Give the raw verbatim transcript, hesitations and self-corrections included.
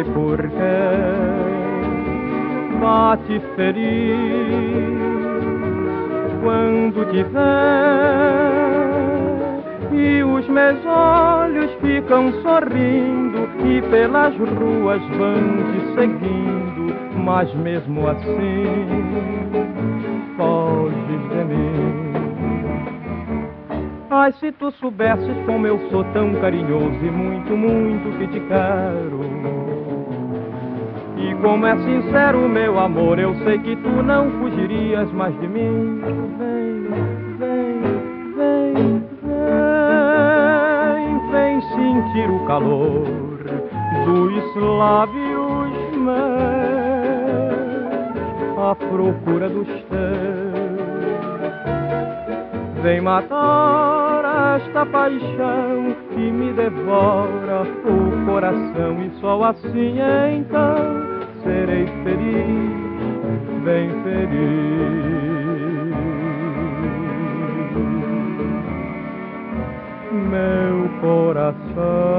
porquê bate feliz quando te vê, e os meus olhos ficam sorrindo e pelas ruas vão te seguindo, mas mesmo assim foges de mim. Ai, se tu soubesses como eu sou tão carinhoso e muito, muito que te quero, e como é sincero o meu amor, eu sei que tu não fugirias mais de mim. Vem, vem, vem, vem, vem sentir o calor dos lábios meus à procura dos teus. Vem matar esta paixão que me devora o coração, e só assim então serei feliz, bem feliz. Meu coração